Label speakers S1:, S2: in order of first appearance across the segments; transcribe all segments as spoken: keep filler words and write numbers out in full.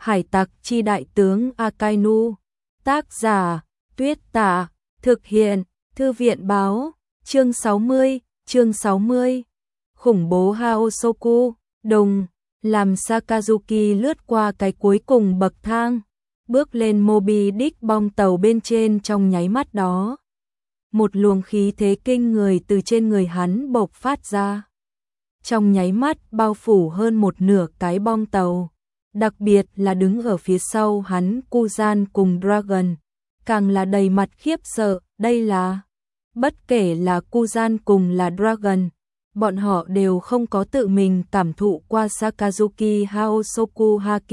S1: Hải tặc chi đại tướng Akainu. Tác giả, Tuyết Tả. Thực hiện, Thư viện báo. Chương sáu mươi, chương sáu mươi. Khủng bố Haosoku, đồng, làm Sakazuki lướt qua cái cuối cùng bậc thang, bước lên Moby Dick bong tàu bên trên trong nháy mắt đó. Một luồng khí thế kinh người từ trên người hắn bộc phát ra. Trong nháy mắt bao phủ hơn một nửa cái bong tàu. Đặc biệt là đứng ở phía sau hắn Kuzan cùng Dragon, càng là đầy mặt khiếp sợ. Đây là... Bất kể là Kuzan cùng là Dragon, bọn họ đều không có tự mình cảm thụ qua Sakazuki Haosoku Haki.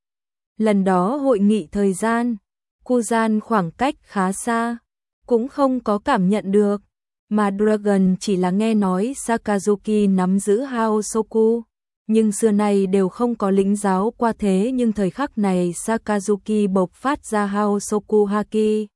S1: Lần đó hội nghị thời gian, Kuzan khoảng cách khá xa, cũng không có cảm nhận được, mà Dragon chỉ là nghe nói Sakazuki nắm giữ Haosoku, nhưng xưa nay đều không có lĩnh giáo qua thế, nhưng thời khắc này Sakazuki bộc phát ra Haosoku Haki,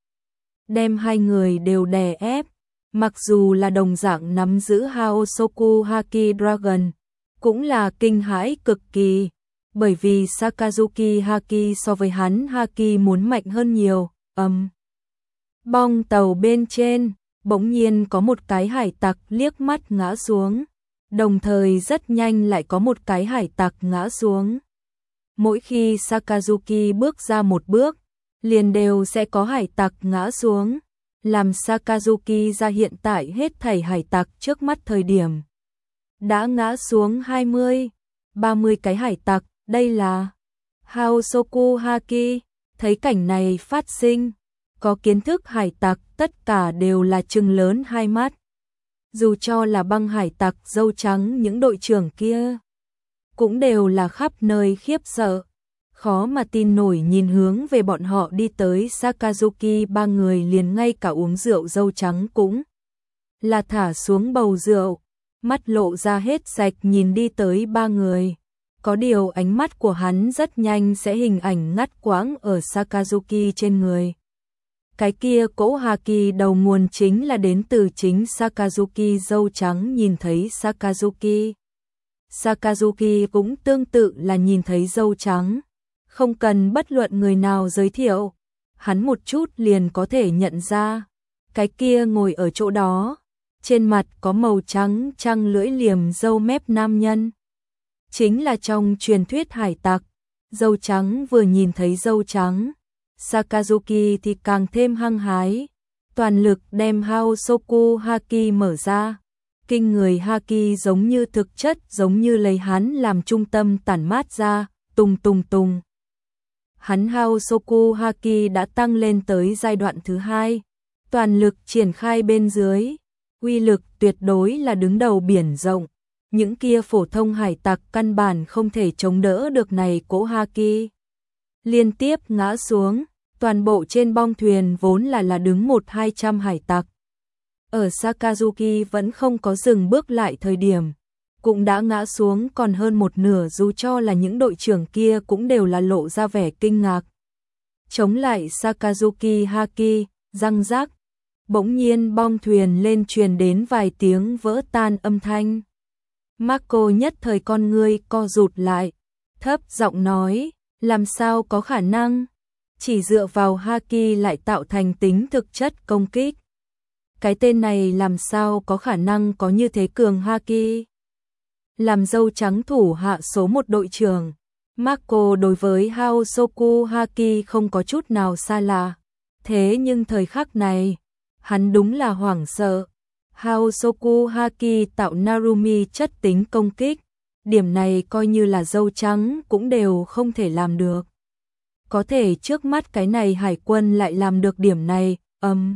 S1: đem hai người đều đè ép. Mặc dù là đồng dạng nắm giữ Haosoku Haki, Dragon cũng là kinh hãi cực kỳ, bởi vì Sakazuki Haki so với hắn Haki muốn mạnh hơn nhiều. Âm. Um. Bong tàu bên trên, bỗng nhiên có một cái hải tặc liếc mắt ngã xuống, đồng thời rất nhanh lại có một cái hải tặc ngã xuống. Mỗi khi Sakazuki bước ra một bước, liền đều sẽ có hải tặc ngã xuống. Làm Sakazuki ra hiện tại hết thảy hải tặc trước mắt thời điểm đã ngã xuống hai mươi, ba mươi cái hải tặc. Đây là Haosoku Haki. Thấy cảnh này phát sinh, có kiến thức hải tặc tất cả đều là trừng lớn hai mắt. Dù cho là băng hải tặc dâu trắng, những đội trưởng kia cũng đều là khắp nơi khiếp sợ, khó mà tin nổi nhìn hướng về bọn họ đi tới Sakazuki. Ba người liền ngay cả uống rượu dâu trắng cũng là thả xuống bầu rượu, mắt lộ ra hết sạch nhìn đi tới ba người. Có điều ánh mắt của hắn rất nhanh sẽ hình ảnh ngắt quãng ở Sakazuki trên người. Cái kia cỗ Haki đầu nguồn chính là đến từ chính Sakazuki dâu trắng. Nhìn thấy Sakazuki, Sakazuki cũng tương tự là nhìn thấy dâu trắng. Không cần bất luận người nào giới thiệu, hắn một chút liền có thể nhận ra. Cái kia ngồi ở chỗ đó, trên mặt có màu trắng trăng lưỡi liềm râu mép nam nhân, chính là trong truyền thuyết hải tặc. Dâu trắng vừa nhìn thấy dâu trắng, Sakazuki thì càng thêm hăng hái, toàn lực đem Haosoku Haki mở ra. Kinh người Haki giống như thực chất, giống như lấy hắn làm trung tâm tản mát ra, tùng tùng tùng. Hắn Haosoku Haki đã tăng lên tới giai đoạn thứ hai, toàn lực triển khai bên dưới, uy lực tuyệt đối là đứng đầu biển rộng. Những kia phổ thông hải tặc căn bản không thể chống đỡ được này cỗ Haki. Liên tiếp ngã xuống, toàn bộ trên bong thuyền vốn là là đứng một hai trăm hải tặc. Ở Sakazuki vẫn không có dừng bước lại thời điểm, cũng đã ngã xuống còn hơn một nửa. Dù cho là những đội trưởng kia cũng đều là lộ ra vẻ kinh ngạc. Chống lại Sakazuki Haki, răng rắc, bỗng nhiên bong thuyền lên truyền đến vài tiếng vỡ tan âm thanh. Marco nhất thời con ngươi co rụt lại, thấp giọng nói, làm sao có khả năng, chỉ dựa vào Haki lại tạo thành tính thực chất công kích. Cái tên này làm sao có khả năng có như thế cường Haki. Làm dâu trắng thủ hạ số một đội trưởng, Marco đối với Haosoku Haki không có chút nào xa lạ. Thế nhưng thời khắc này, hắn đúng là hoảng sợ. Haosoku Haki tạo Narumi chất tính công kích, điểm này coi như là dâu trắng cũng đều không thể làm được. Có thể trước mắt cái này hải quân lại làm được điểm này. Âm. Um.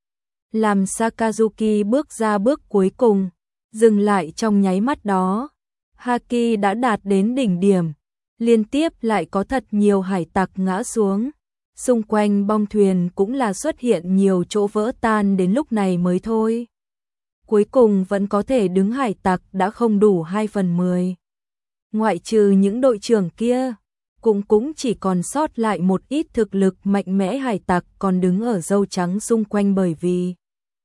S1: Làm Sakazuki bước ra bước cuối cùng, dừng lại trong nháy mắt đó, Haki đã đạt đến đỉnh điểm, liên tiếp lại có thật nhiều hải tặc ngã xuống. Xung quanh bong thuyền cũng là xuất hiện nhiều chỗ vỡ tan, đến lúc này mới thôi. Cuối cùng vẫn có thể đứng hải tặc đã không đủ hai phần mười. Ngoại trừ những đội trưởng kia, cũng cũng chỉ còn sót lại một ít thực lực mạnh mẽ hải tặc còn đứng ở dâu trắng xung quanh, bởi vì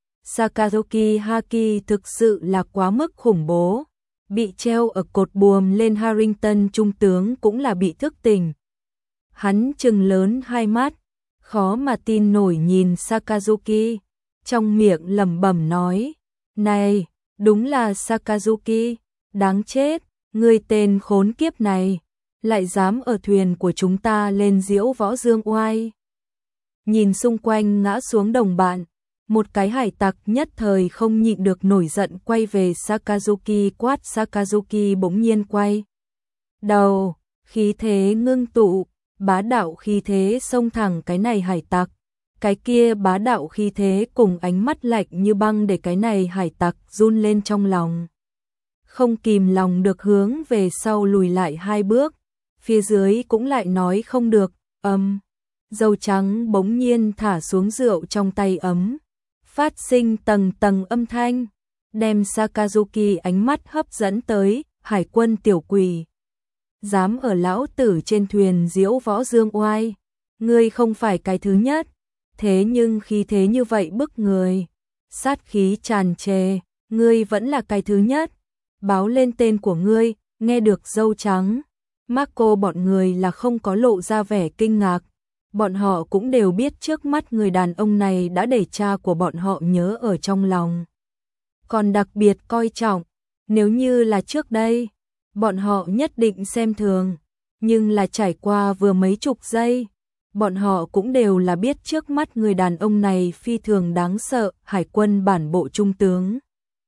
S1: Sakazuki Haki thực sự là quá mức khủng bố. Bị treo ở cột buồm lên Harrington trung tướng cũng là bị thức tỉnh. Hắn trừng lớn hai mắt, khó mà tin nổi nhìn Sakazuki, trong miệng lẩm bẩm nói, này, đúng là Sakazuki, đáng chết, ngươi tên khốn kiếp này, lại dám ở thuyền của chúng ta lên diễu võ dương oai. Nhìn xung quanh ngã xuống đồng bạn, một cái hải tặc nhất thời không nhịn được nổi giận quay về Sakazuki quát. Sakazuki bỗng nhiên quay đầu, khí thế ngưng tụ, bá đạo khí thế xông thẳng cái này hải tặc. Cái kia bá đạo khí thế cùng ánh mắt lạnh như băng để cái này hải tặc run lên trong lòng. Không kìm lòng được hướng về sau lùi lại hai bước, phía dưới cũng lại nói không được, âm. Dâu trắng bỗng nhiên thả xuống rượu trong tay ấm, phát sinh tầng tầng âm thanh, đem Sakazuki ánh mắt hấp dẫn tới, hải quân tiểu quỷ. Dám ở lão tử trên thuyền diễu võ dương oai, ngươi không phải cái thứ nhất, thế nhưng khí thế như vậy bức người, sát khí tràn trề, ngươi vẫn là cái thứ nhất, báo lên tên của ngươi. Nghe được dâu trắng, Marco bọn người là không có lộ ra vẻ kinh ngạc, bọn họ cũng đều biết trước mắt người đàn ông này đã để cha của bọn họ nhớ ở trong lòng. Còn đặc biệt coi trọng, nếu như là trước đây, bọn họ nhất định xem thường, nhưng là trải qua vừa mấy chục giây, bọn họ cũng đều là biết trước mắt người đàn ông này phi thường đáng sợ, hải quân bản bộ trung tướng.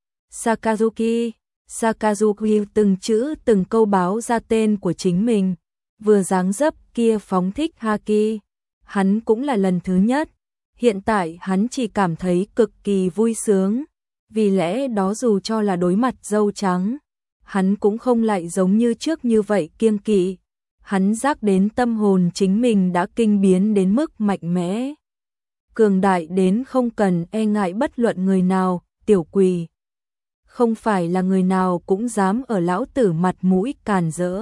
S1: Sakazuki, Sakazuki từng chữ từng câu báo ra tên của chính mình, vừa dáng dấp kia phóng thích haki, hắn cũng là lần thứ nhất, hiện tại hắn chỉ cảm thấy cực kỳ vui sướng, vì lẽ đó dù cho là đối mặt dâu trắng, hắn cũng không lại giống như trước như vậy kiêng kỵ, hắn giác đến tâm hồn chính mình đã kinh biến đến mức mạnh mẽ, cường đại đến không cần e ngại bất luận người nào. Tiểu quỷ, không phải là người nào cũng dám ở lão tử mặt mũi càn rỡ.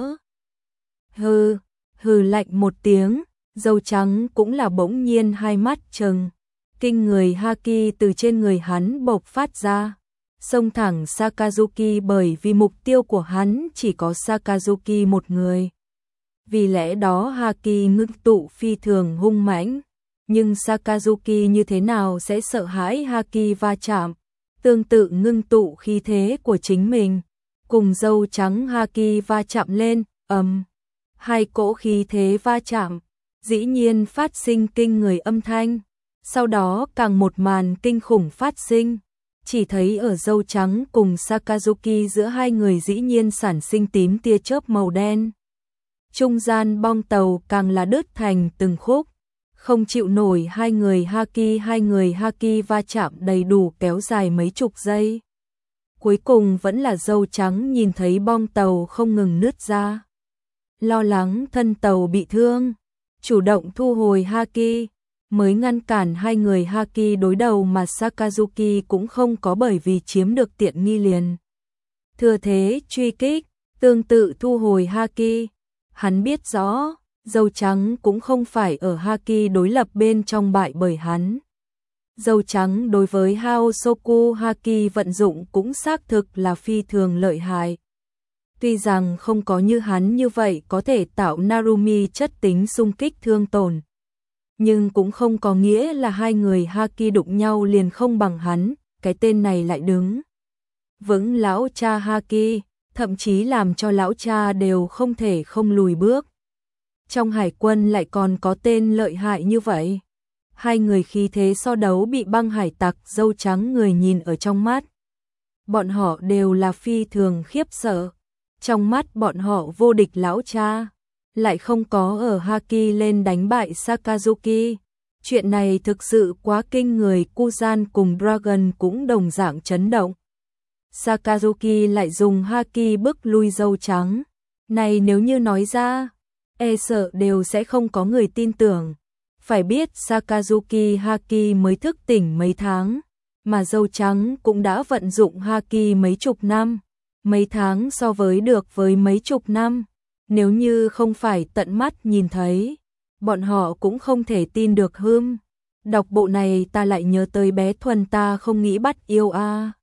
S1: Hừ, hừ lạnh một tiếng, dâu trắng cũng là bỗng nhiên hai mắt trừng, kinh người haki từ trên người hắn bộc phát ra, xông thẳng Sakazuki, bởi vì mục tiêu của hắn chỉ có Sakazuki một người. Vì lẽ đó haki ngưng tụ phi thường hung mãnh, nhưng Sakazuki như thế nào sẽ sợ hãi haki va chạm, tương tự ngưng tụ khí thế của chính mình, cùng dâu trắng haki va chạm lên, ầm, hai cỗ khí thế va chạm, dĩ nhiên phát sinh kinh người âm thanh, sau đó càng một màn kinh khủng phát sinh, chỉ thấy ở dâu trắng cùng Sakazuki giữa hai người dĩ nhiên sản sinh tím tia chớp màu đen. Trung gian bong tàu càng là đứt thành từng khúc, không chịu nổi hai người haki hai người haki va chạm đầy đủ kéo dài mấy chục giây. Cuối cùng vẫn là dâu trắng nhìn thấy bong tàu không ngừng nứt ra, lo lắng thân tàu bị thương, chủ động thu hồi haki, mới ngăn cản hai người haki đối đầu, mà Sakazuki cũng không có bởi vì chiếm được tiện nghi liền thừa thế truy kích, tương tự thu hồi haki. Hắn biết rõ, dâu trắng cũng không phải ở haki đối lập bên trong bại bởi hắn. Dâu trắng đối với Haosoku haki vận dụng cũng xác thực là phi thường lợi hại. Tuy rằng không có như hắn như vậy có thể tạo Narumi chất tính xung kích thương tổn, nhưng cũng không có nghĩa là hai người haki đụng nhau liền không bằng hắn, cái tên này lại đứng vững lão cha haki, thậm chí làm cho lão cha đều không thể không lùi bước. Trong hải quân lại còn có tên lợi hại như vậy. Hai người khí thế so đấu bị băng hải tặc dâu trắng người nhìn ở trong mắt. Bọn họ đều là phi thường khiếp sợ. Trong mắt bọn họ vô địch lão cha, lại không có ở haki lên đánh bại Sakazuki. Chuyện này thực sự quá kinh người, Kuzan cùng Dragon cũng đồng dạng chấn động. Sakazuki lại dùng haki bức lui dâu trắng. Này nếu như nói ra, e sợ đều sẽ không có người tin tưởng. Phải biết Sakazuki haki mới thức tỉnh mấy tháng, mà dâu trắng cũng đã vận dụng haki mấy chục năm. Mấy tháng so với được với mấy chục năm, nếu như không phải tận mắt nhìn thấy, bọn họ cũng không thể tin được. Hưm, đọc bộ này ta lại nhớ tới bé Thuần, ta không nghĩ bắt yêu a.